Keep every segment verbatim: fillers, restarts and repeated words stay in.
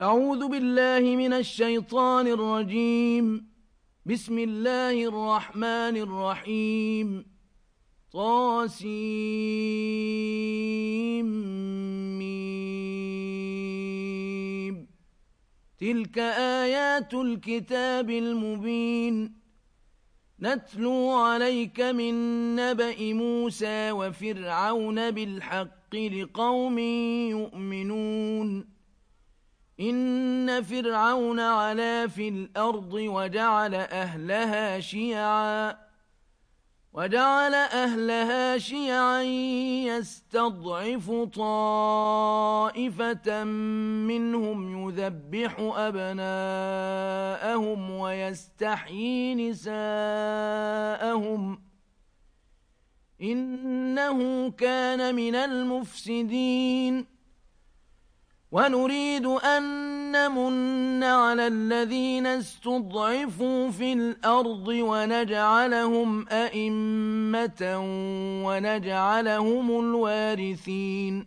أعوذ بالله من الشيطان الرجيم. بسم الله الرحمن الرحيم. طاسيم. تلك آيات الكتاب المبين. نتلو عليك من نبأ موسى وفرعون بالحق لقوم يؤمنون. إن فرعون علا في الأرض وجعل أهلها شيعا وجعل أهلها شيعا يستضعف طائفة منهم يذبح أبناءهم ويستحيي نساءهم إنه كان من المفسدين. ونريد أن نمن على الذين استضعفوا في الأرض ونجعلهم أئمة ونجعلهم الوارثين.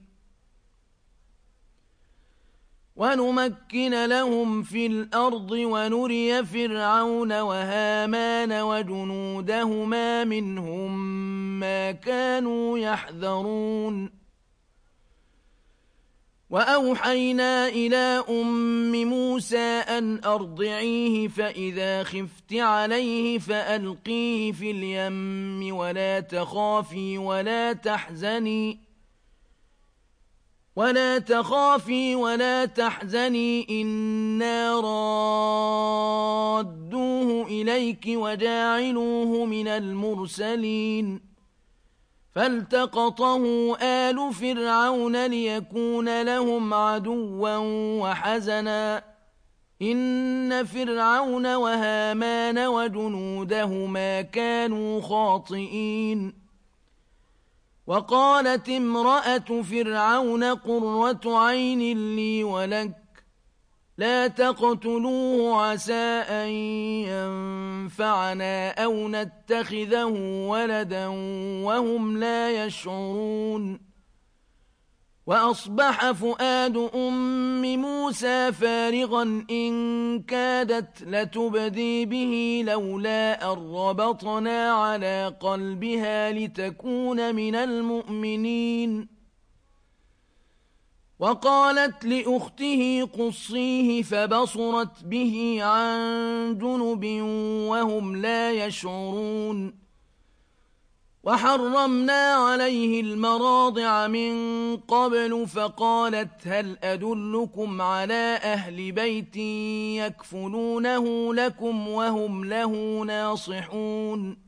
ونمكن لهم في الأرض ونري فرعون وهامان وجنودهما منهم ما كانوا يحذرون. وأوحينا إلى أم موسى أن أرضعيه فإذا خفت عليه فألقيه في اليم ولا تخافي ولا تحزني ولا تخافي ولا تحزني إنا رادوه إليك وجاعلوه من المرسلين. فالتقطه آل فرعون ليكون لهم عدوا وحزنا إن فرعون وهامان وجنودهما كانوا خاطئين. وقالت امرأة فرعون قرة عين لي ولك لا تقتلوه عسى أن ينفعنا أو نتخذه ولدا وهم لا يشعرون. وأصبح فؤاد أم موسى فارغا إن كادت لتبدي به لولا أن ربطنا على قلبها لتكون من المؤمنين. وقالت لأخته قصيه فبصرت به عن جنب وهم لا يشعرون. وحرمنا عليه المراضع من قبل فقالت هل أدلكم على أهل بيت يكفلونه لكم وهم له ناصحون.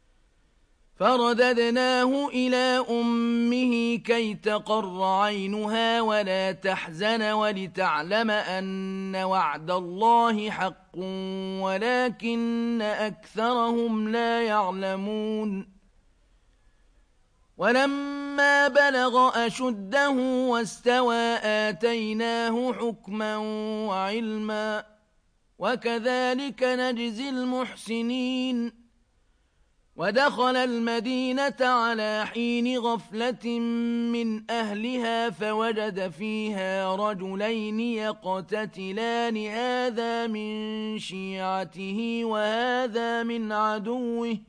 فرددناه إلى أمه كي تقر عينها ولا تحزن ولتعلم أن وعد الله حق ولكن أكثرهم لا يعلمون. ولما بلغ أشده واستوى آتيناه حكما وعلما وكذلك نجزي المحسنين. ودخل المدينة على حين غفلة من أهلها فوجد فيها رجلين يقتتلان هذا من شيعته وهذا من عدوه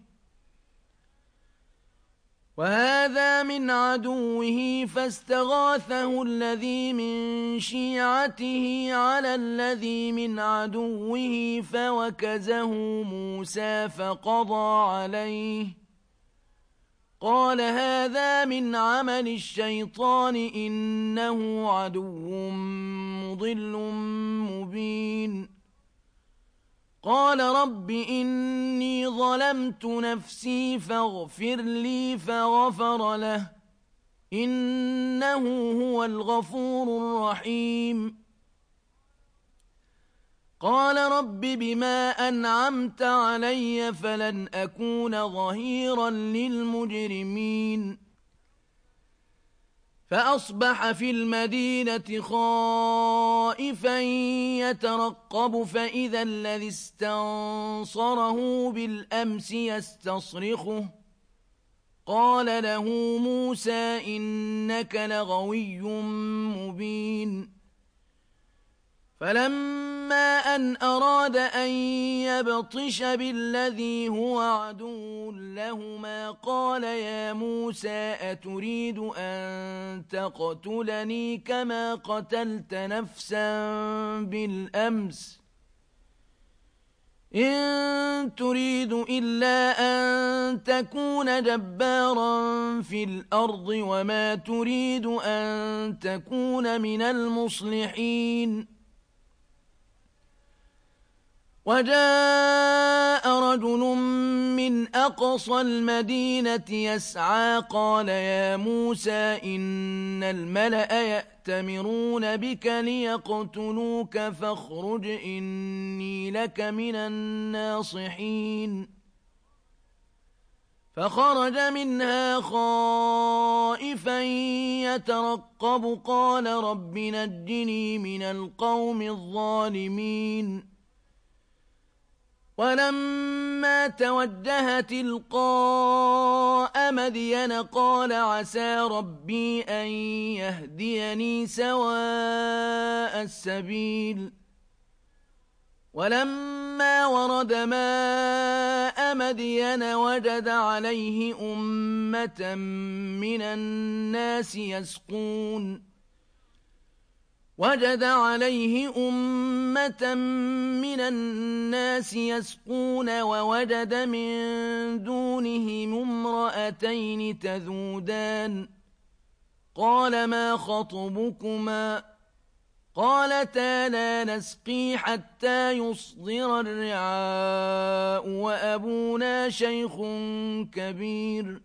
وهذا من عدوه فاستغاثه الذي من شيعته على الذي من عدوه فوكزه موسى فقضى عليه قال هذا من عمل الشيطان إنه عدو مضل مبين. قال رب إني ظلمت نفسي فاغفر لي فغفر له إنه هو الغفور الرحيم. قال رب بما أنعمت علي فلن أكون ظهيرا للمجرمين. فأصبح في المدينة خائفا يترقب فإذا الذي استنصره بالأمس يستصرخه قال له موسى إنك لغوي مبين فلما أن أراد أن يبطش بالذي هو عدو لهما قال يا موسى أتريد أن تقتلني كما قتلت نفسا بالأمس إن تريد إلا أن تكون جبارا في الأرض وما تريد أن تكون من المصلحين وجاء رجل من أقصى المدينة يسعى قال يا موسى إن الملأ يأتمرون بك ليقتلوك فاخرج إني لك من الناصحين فخرج منها خائفا يترقب قال رب نجني من القوم الظالمين ولما توجه تلقاء مدين قال عسى ربي أن يهديني سواء السبيل ولما ورد ماء مدين وجد عليه أمة من الناس يسقون وجد عليه أمة من الناس يسقون ووجد من دونهم امرأتين تذودان قال ما خطبكما قالتا لا نسقي حتى يصدر الرعاء وأبونا شيخ كبير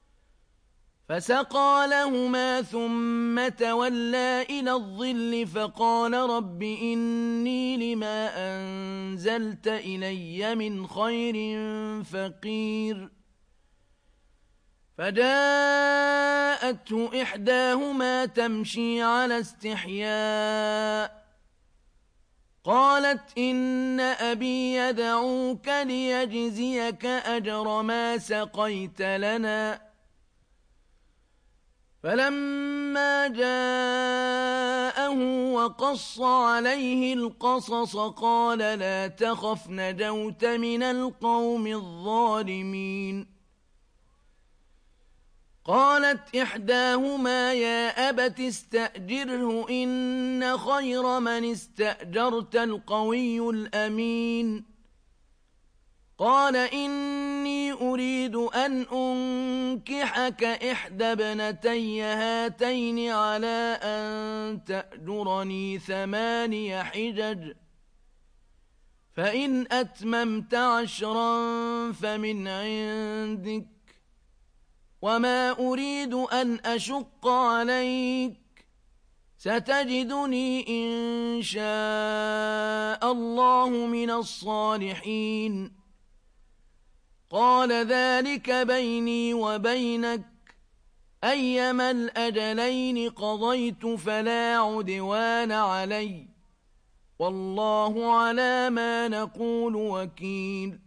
فسقى لهما ثم تولى إلى الظل فقال رب إني لما أنزلت إلي من خير فقير فجاءته إحداهما تمشي على استحياء قالت إن أبي يدعوك ليجزيك أجر ما سقيت لنا فلما جاءه وقص عليه القصص قال لا تخف نجوت من القوم الظالمين قالت إحداهما يا أبت استأجره إن خير من استأجرت القوي الأمين قال إني أريد أن أنكحك إحدى ابنتي هاتين على أن تأجرني ثماني حجج فإن أتممت عشرا فمن عندك وما أريد أن أشق عليك ستجدني إن شاء الله من الصالحين قال ذلك بيني وبينك أيما الأجلين قضيت فلا عدوان علي والله على ما نقول وكيل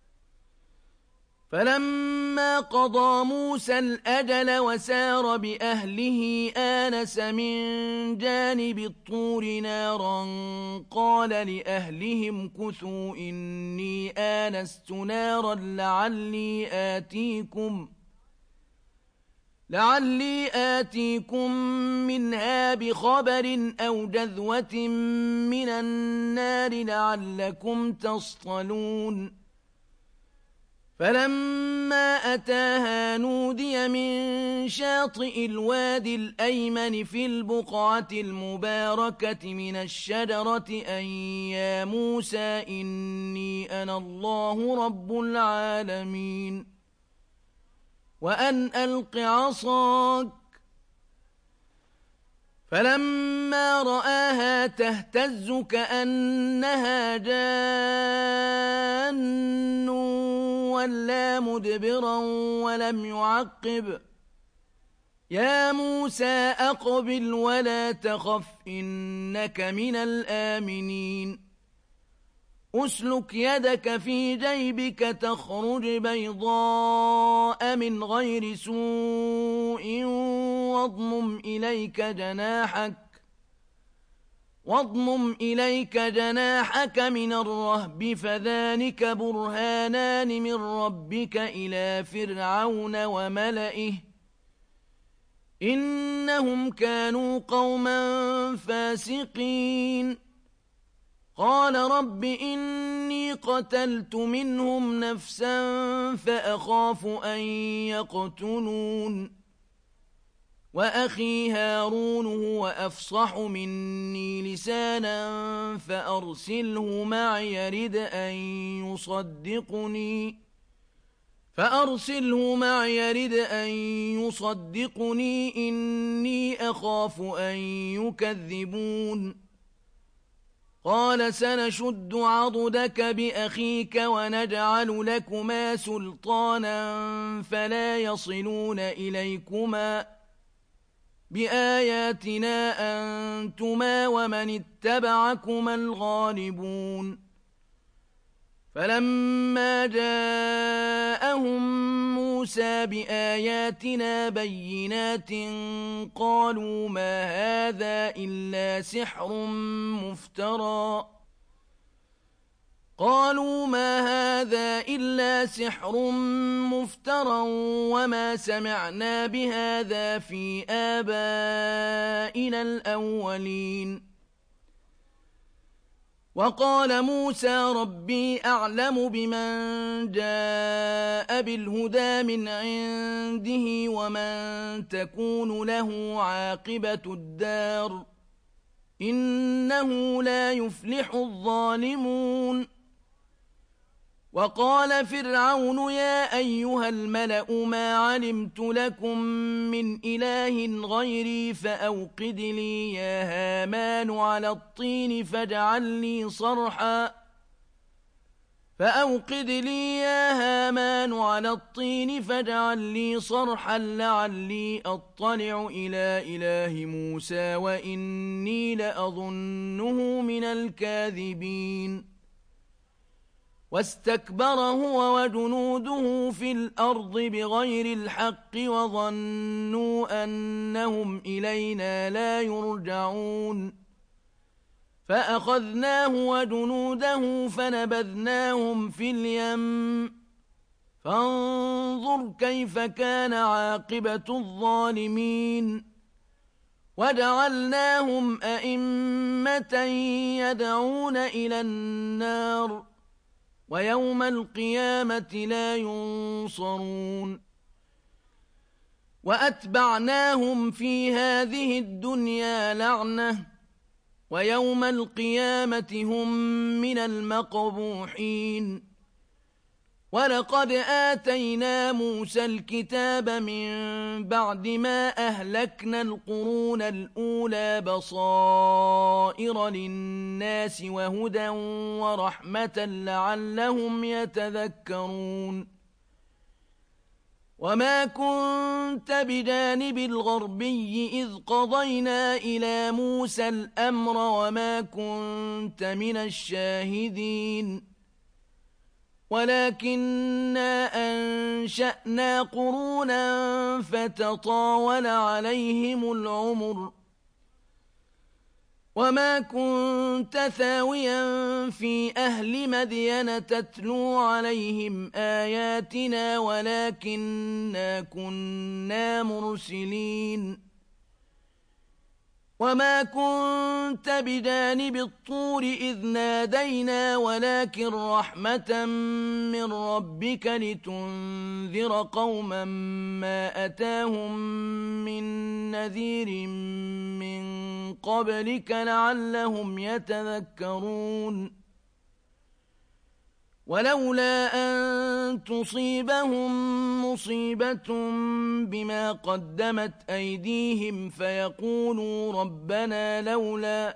فلما قضى موسى الأجل وسار بأهله آنس من جانب الطور نارا قال لأهلهم كثوا إني آنست نارا لعلي آتيكم لعلي آتيكم منها بخبر أو جذوة من النار لعلكم تصطلون فلما أتاها نودي من شاطئ الوادي الأيمن في البقعة المباركة من الشجرة أن يا موسى إني أنا الله رب العالمين وأن ألق عصاك فلما رآها تهتز كأنها جان ولا مدبرا ولم يعقب يا موسى أقبل ولا تخف إنك من الآمنين أسلك يدك في جيبك تخرج بيضاء من غير سوء واضمم إليك جناحك واضمم إليك جناحك من الرهب فذلك برهانان من ربك إلى فرعون وملئه إنهم كانوا قوما فاسقين قال رب إني قتلت منهم نفسا فأخاف أن يقتلون وأخي هارون هو أفصح مني لسانا فأرسله معي يرد أن يصدقني فأرسله معي يرد أن يصدقني إني أخاف أن يكذبون قال سنشد عضدك بأخيك ونجعل لكما سلطانا فلا يصلون إليكما بآياتنا أنتما ومن اتبعكما الغالبون فلما جاءهم موسى بآياتنا بينات قالوا ما هذا إلا سحر مفترى قالوا ما هذا إلا سحر مفترى وما سمعنا بهذا في آبائنا الأولين وقال موسى ربي أعلم بمن جاء بالهدى من عنده ومن تكون له عاقبة الدار إنه لا يفلح الظالمون وقال فرعون يا أيها الملأ ما علمت لكم من إله غيري فأوقد لي يا هامان على الطين فاجعل لي صرحا فأوقد لي يا هامان على الطين فاجعل لي صرحا لعلي أطلع إلى إله موسى وإني لأظنه من الكاذبين واستكبر هو وجنوده في الأرض بغير الحق وظنوا أنهم إلينا لا يرجعون فأخذناه وجنوده فنبذناهم في اليم فانظر كيف كان عاقبة الظالمين وجعلناهم أئمة يدعون إلى النار ويوم القيامة لا ينصرون وأتبعناهم في هذه الدنيا لعنة ويوم القيامة هم من المقبوحين ولقد آتينا موسى الكتاب من بعد ما أهلكنا القرون الأولى بصائر للناس وهدى ورحمة لعلهم يتذكرون وما كنت بجانب الغربي إذ قضينا إلى موسى الأمر وما كنت من الشاهدين ولكننا أنشأنا قرونا فتطاول عليهم العمر وما كنت ثاويا في أهل مدين تتلو عليهم آياتنا ولكننا كنا مرسلين وما كنت بجانب الطور إذ نادينا ولكن رحمة من ربك لتنذر قوما ما أتاهم من نذير من قبلك لعلهم يتذكرون ولولا أن تصيبهم مصيبة بما قدمت أيديهم فيقولوا ربنا لولا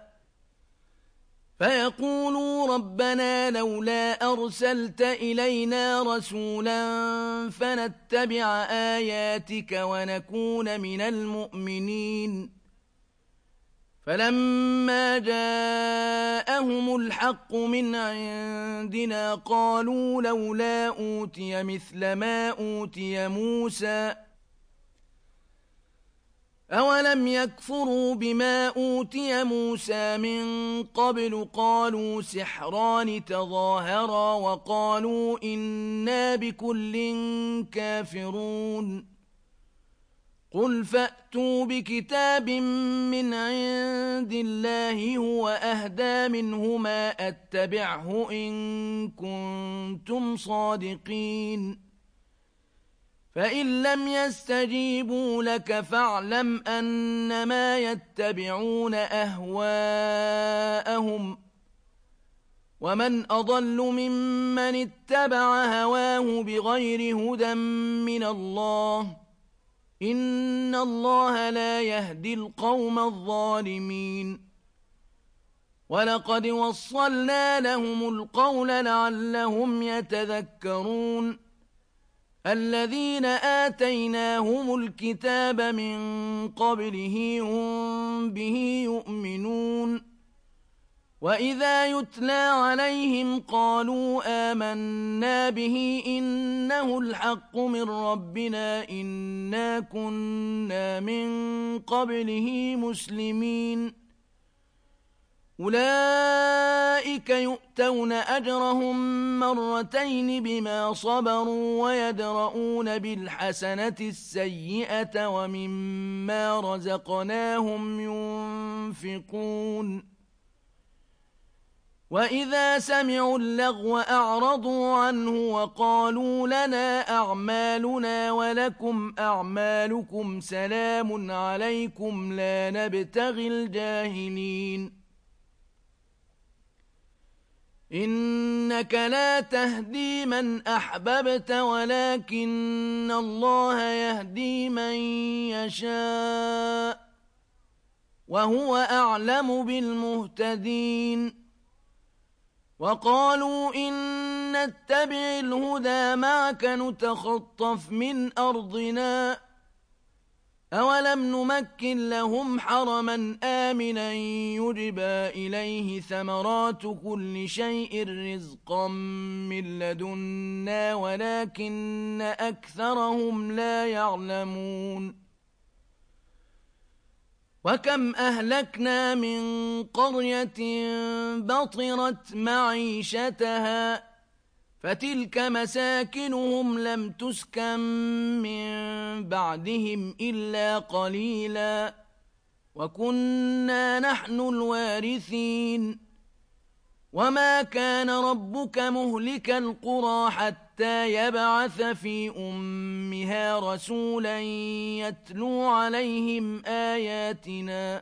فيقولوا ربنا لولا أرسلت إلينا رسولا فنتبع آياتك ونكون من المؤمنين فلما جاءهم الحق من عندنا قالوا لولا أوتي مثل ما أوتي موسى أولم يكفروا بما أوتي موسى من قبل قالوا سحران تظاهرا وقالوا إنا بكل كافرون قل فأتوا بكتاب من عند الله هو أهدى منهما أتبعه إن كنتم صادقين فإن لم يستجيبوا لك فاعلم أنما يتبعون أهواءهم ومن أضل ممن اتبع هواه بغير هدى من الله إن الله لا يهدي القوم الظالمين ولقد وصلنا لهم القول لعلهم يتذكرون الذين آتيناهم الكتاب من قبله هم به يؤمنون وإذا يتلى عليهم قالوا آمنا به إنه الحق من ربنا إنا كنا من قبله مسلمين أولئك يؤتون أجرهم مرتين بما صبروا ويدرؤون بالحسنة السيئة ومما رزقناهم ينفقون وإذا سمعوا اللغو أعرضوا عنه وقالوا لنا أعمالنا ولكم أعمالكم سلام عليكم لا نبتغي الجاهلين إنك لا تهدي من أحببت ولكن الله يهدي من يشاء وهو أعلم بالمهتدين وقالوا إن نتبع الهدى معك نتخطف من أرضنا أولم نمكن لهم حرما آمنا يجبى إليه ثمرات كل شيء رزقا من لدنا ولكن أكثرهم لا يعلمون وكم أهلكنا من قرية بطرت معيشتها فتلك مساكنهم لم تسكن من بعدهم إلا قليلا وكنا نحن الوارثين وما كان ربك مهلك القرى حتى يبعث في أمها رسولا يتلو عليهم آياتنا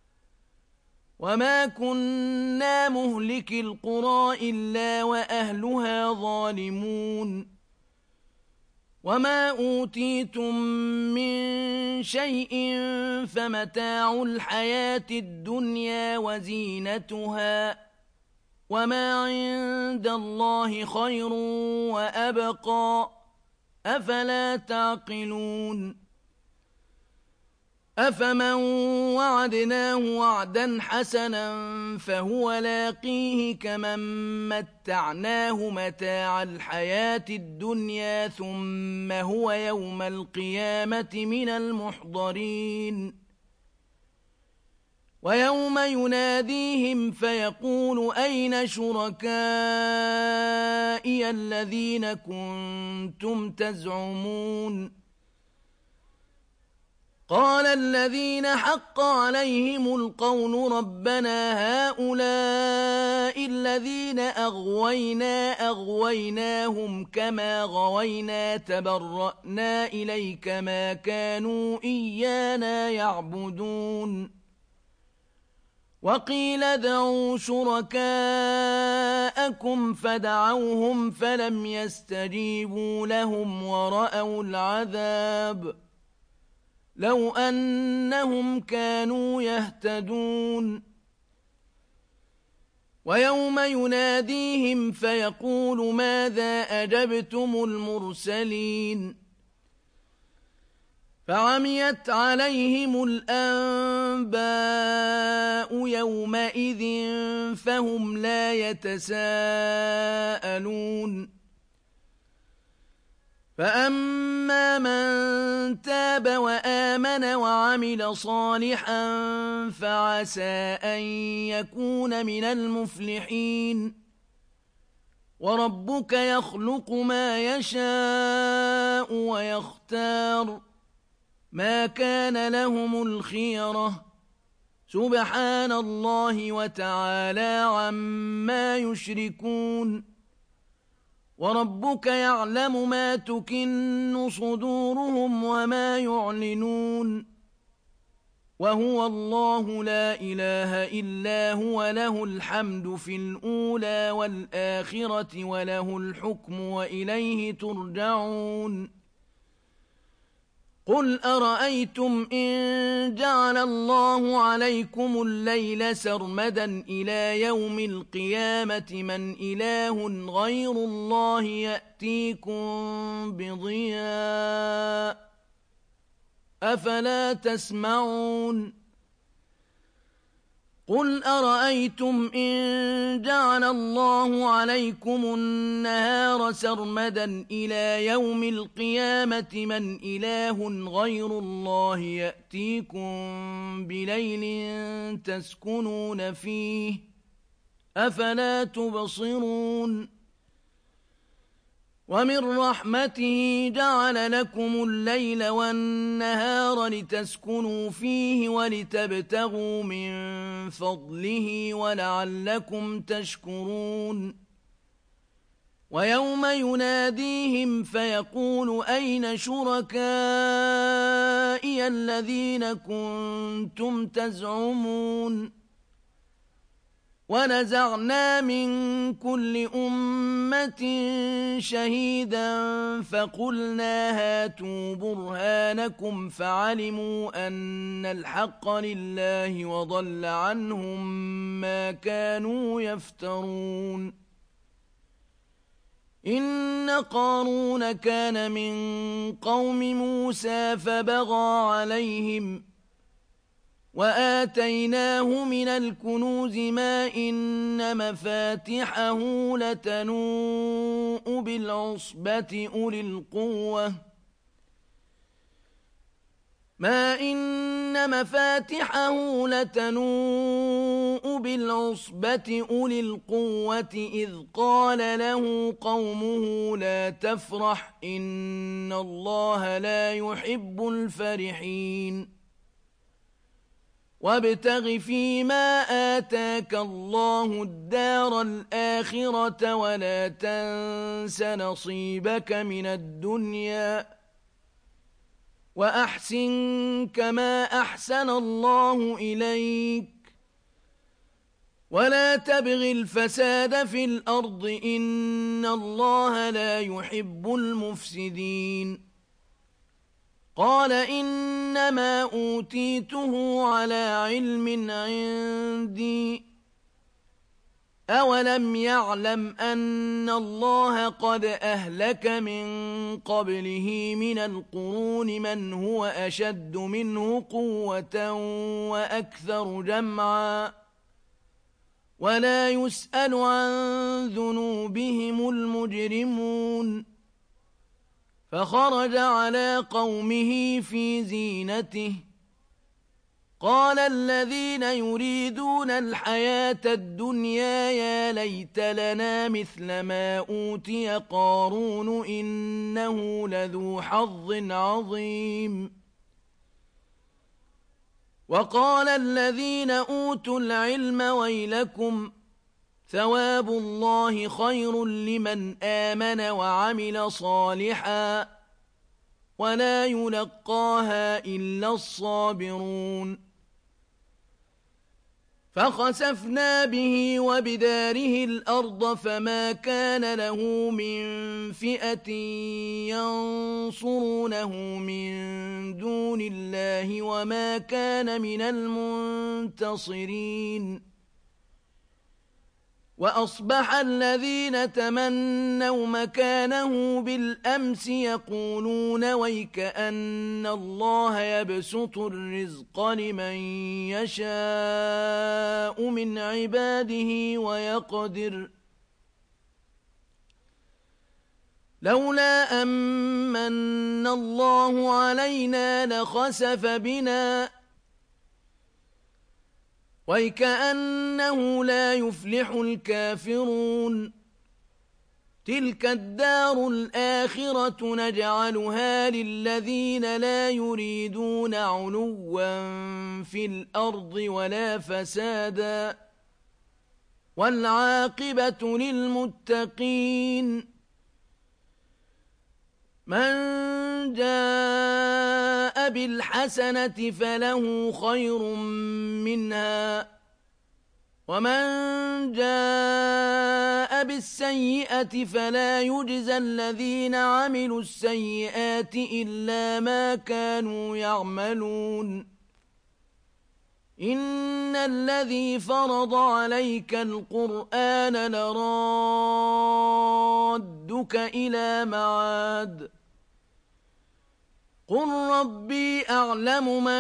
وما كنا مهلك القرى إلا وأهلها ظالمون وما أوتيتم من شيء فمتاع الحياة الدنيا وزينتها وما عند الله خير وأبقى أفلا تعقلون أفمن وعدناه وعدا حسنا فهو لاقيه كمن متعناه متاع الحياة الدنيا ثم هو يوم القيامة من المحضرين ويوم يناديهم فيقول أين شركائي الذين كنتم تزعمون قال الذين حق عليهم القول ربنا هؤلاء الذين أغوينا أغويناهم كما غوينا تبرأنا إليك ما كانوا إيانا يعبدون وقيل ادعوا شركاءكم فدعوهم فلم يستجيبوا لهم ورأوا العذاب لو أنهم كانوا يهتدون ويوم يناديهم فيقول ماذا أجبتم المرسلين فعميت عليهم الأنباء يومئذ فهم لا يتساءلون فأما من تاب وآمن وعمل صالحا فعسى أن يكون من المفلحين وربك يخلق ما يشاء ويختار ما كان لهم الخيرة سبحان الله وتعالى عما يشركون وربك يعلم ما تكن صدورهم وما يعلنون وهو الله لا إله إلا هو له الحمد في الأولى والآخرة وله الحكم وإليه ترجعون قل أرأيتم إن جعل الله عليكم الليل سرمدا إلى يوم القيامة من إله غير الله يأتيكم بضياء أفلا تسمعون قل أرأيتم إن جعل الله عليكم النهار سرمدا إلى يوم القيامة من إله غير الله يأتيكم بليل تسكنون فيه أفلا تبصرون ومن رحمته جعل لكم الليل والنهار لتسكنوا فيه ولتبتغوا من فضله ولعلكم تشكرون ويوم يناديهم فيقول أين شركائي الذين كنتم تزعمون ونزعنا من كل أمة شهيدا فقلنا هاتوا برهانكم فعلموا أن الحق لله وضل عنهم ما كانوا يفترون إن قارون كان من قوم موسى فبغى عليهم وآتيناه من الكنوز ما إن مفاتحه لتنوء بالعصبة أولي القوة ما إن مفاتحه لتنوء بالعصبة أولي القوة إذ قال له قومه لا تفرح إن الله لا يحب الفرحين وابتغ فيما آتاك الله الدار الآخرة ولا تنس نصيبك من الدنيا وأحسن كما أحسن الله إليك ولا تبغ الفساد في الأرض إن الله لا يحب المفسدين قال إنما أوتيته على علم عندي أولم يعلم أن الله قد أهلك من قبله من القرون من هو أشد منه قوة وأكثر جمعا ولا يسأل عن ذنوبهم المجرمون فخرج على قومه في زينته قال الذين يريدون الحياة الدنيا يا ليت لنا مثل ما أوتي قارون إنه لذو حظ عظيم وقال الذين أوتوا العلم ويلكم ثواب الله خير لمن آمن وعمل صالحا ولا يلقاها إلا الصابرون فخسفنا به وبداره الأرض فما كان له من فئة ينصرونه من دون الله وما كان من المنتصرين وأصبح الذين تمنوا مكانه بالأمس يقولون ويك أن الله يبسط الرزق لمن يشاء من عباده ويقدر لولا أمن الله علينا لخسف بنا وكأنه لا يفلح الكافرون تلك الدار الآخرة نجعلها للذين لا يريدون علوا في الأرض ولا فسادا والعاقبة للمتقين من جاء بالحسنة فله خير منها ومن جاء بالسيئة فلا يجزى الذين عملوا السيئات إلا ما كانوا يعملون إن الذي فرض عليك القرآن لرادك إلى معاد قل ربي أعلم من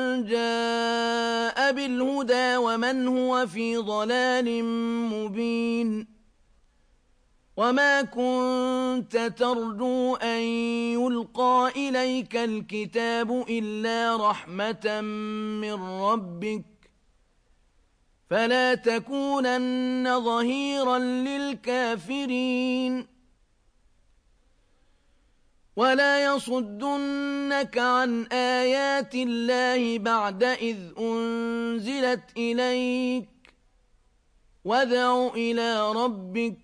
جاء بالهدى ومن هو في ضلال مبين وما كنت ترجو أن يلقى إليك الكتاب إلا رحمة من ربك فلا تكونن ظهيرا للكافرين ولا يصدنك عن آيات الله بعد إذ أنزلت إليك وادع إلى ربك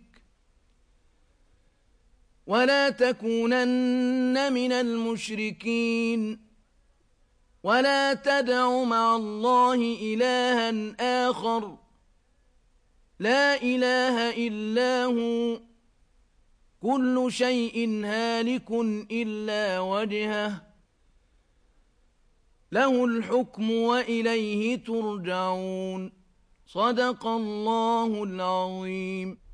ولا تكونن من المشركين ولا تدع مع الله إلها آخر لا إله إلا هو كل شيء هالك إلا وجهه له الحكم وإليه ترجعون صدق الله العظيم